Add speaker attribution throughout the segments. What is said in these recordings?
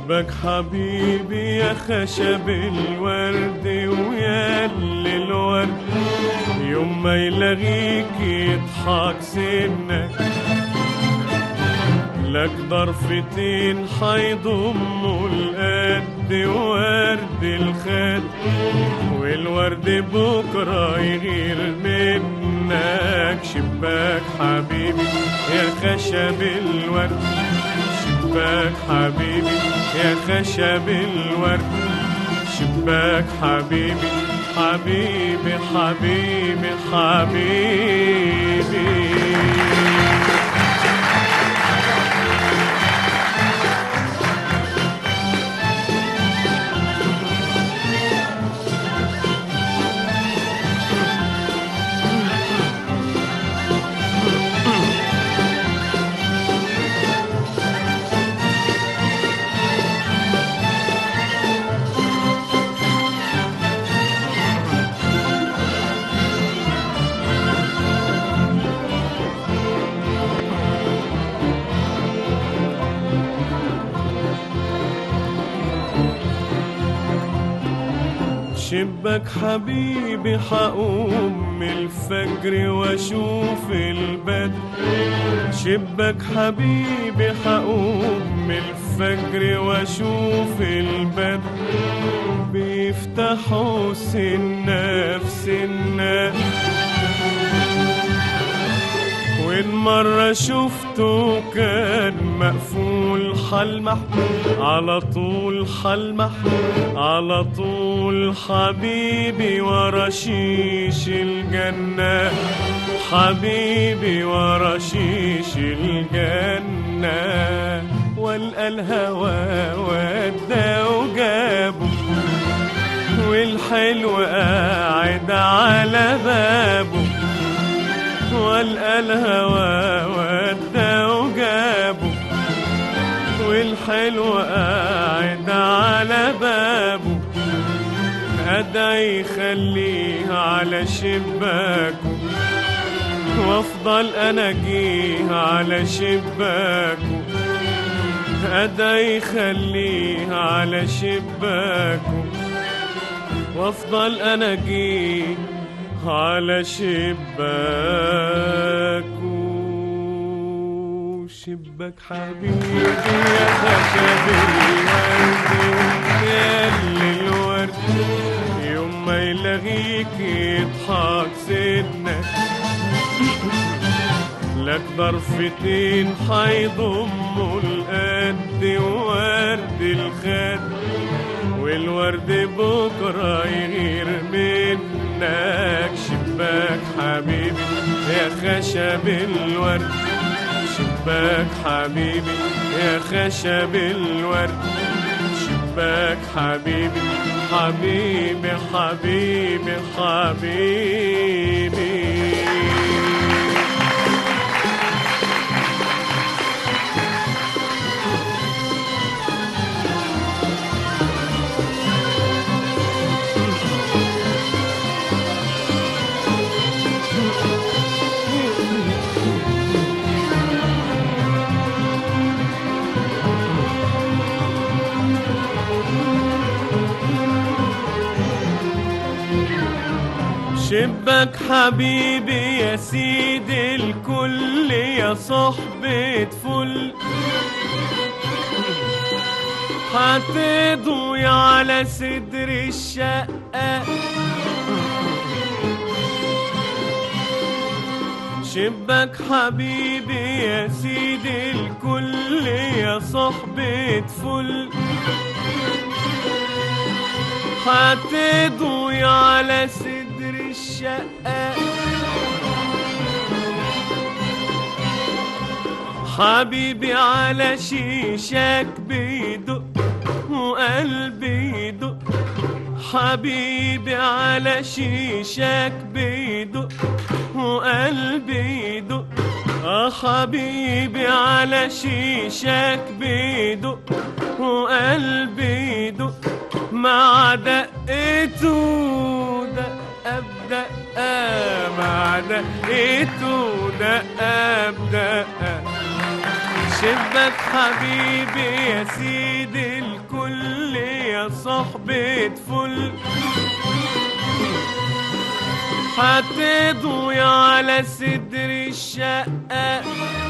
Speaker 1: شبك حبيبي يا خشب الورد ويا اللي الورد يوم ما يلاقيك يضحك سنك لك ضرفتين حيضموا القد ورد الخد والورد بكرة يغير منك شباك حبيبي يا خشب الورد شباك حبيبي يا خشب الورد شباك حبيبي حبيبي حبيبي حبيبي شبك حبيبي حقوم من الفجر واشوف البدر شبك حبيبي حقوم من الفجر واشوف البدر بيفتحوا سنة في سنة وإن مرة شفته كان مقفول حلمح على طول حلمح على طول حبيبي ورشيش الجنة حبيبي ورشيش الجنة والقى الهوى ودى وجابه والحلو قاعد على بابه والقى الهوى ودى وجابه والحلو قاعد على بابه أدعي يخليه على شباكه وافضل انا اجيه على شباكه أدعي يخليه على شباكه وافضل انا اجيه على شباكه شباك حبيبي يا خشب الورد يا اللي الورد يوم ما يلاقيك يضحك سنك لك ضرفتين حيضموا القد وورد الخد والورد بكرة يغير منك شباك حبيبي يا خشب الورد شباك حبيبي يا خشب الورد شباك حبيبي حبيبي حبيبي حبيبي شبك حبيبي يا سيد الكل يا صحبة فل هتضوي على صدر الشقة شبك حبيبي يا سيد الكل يا صحبة فل هتضوي على صدر الشقة حبيبي على شيشك بيدق وقلبي يدق حبيبي على شيشك بيدق وقلبي يدق حبيبي على شيشك بيدق وقلبي يدق مع دقته دقة بدقة مع دقته دقة بدقة شبك حبيبي يا سيد صحبة فل هتضوي على صدر الشقة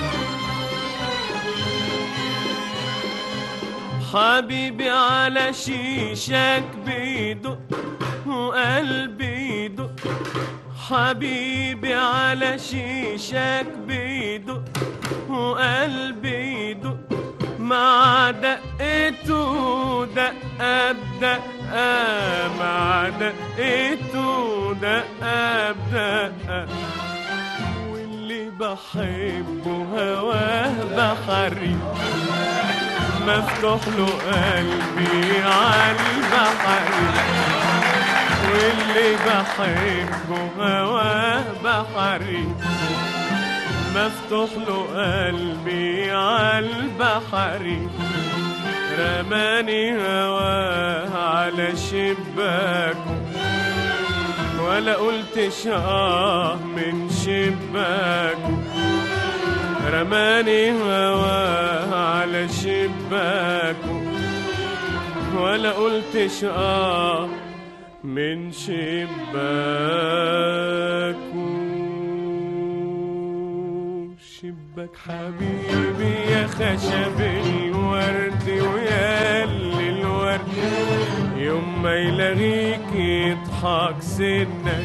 Speaker 1: حبيبي على شيشك بيدق وقلبي يدق حبيبي على شيشك بيدق وقلبي يدق مع دقته دقة بدقة مع دقته دقة بدقة واللي بحبه هواه بحري مفتوح له قلبي عالبحر واللي بحبه هواه بحري مفتوح له قلبي عالبحر رماني هواه على شباكه ولا قلتش من شباكه رماني هواه على شباكه ولا قلتش من شباكه شباك حبيبي يا خشب الورد ويا اللي الورد يوم ما يلاقيك يضحك سنك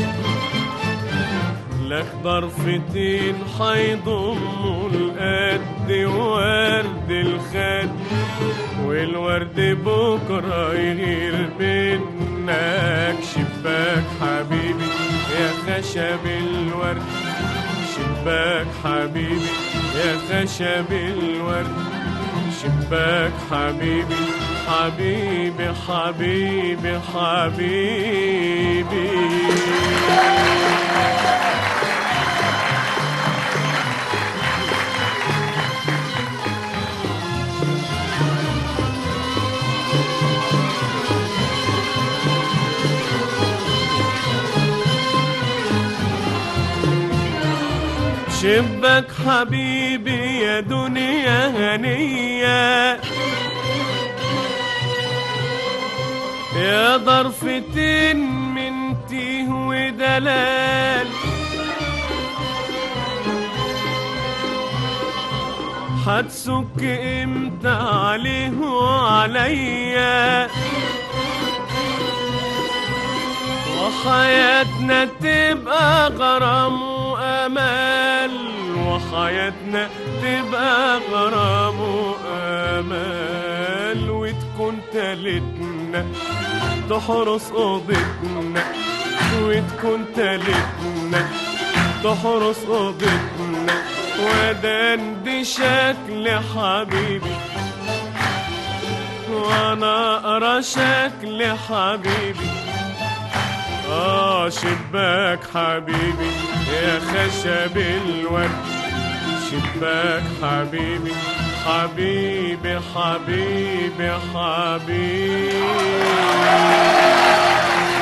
Speaker 1: لك ضرفتين حيضموا القد ورد الخد والورد بكرة يغير منك شباك حبيبي يا خشب الورد شباك حبيبي يا خشب الورد شباك حبيبي حبيبي حبيبي حبيبي شباك حبيبي يا دنيا هنية يا ضرفتين من تيه ودلال هتسك امتى عليه وعليا وحياتنا تبقى غرام وامال وحياتنا تبقى غرام وامال وتكون تالتنا تحرس اوضتنا وتكون تالتنا تحرس اوضتنا ودان دي شكل حبيبي وانا اقرا شكل حبيبي شباك حبيبي يا خشب الورد شباك حبيبي حبيبي حبيبي حبيبي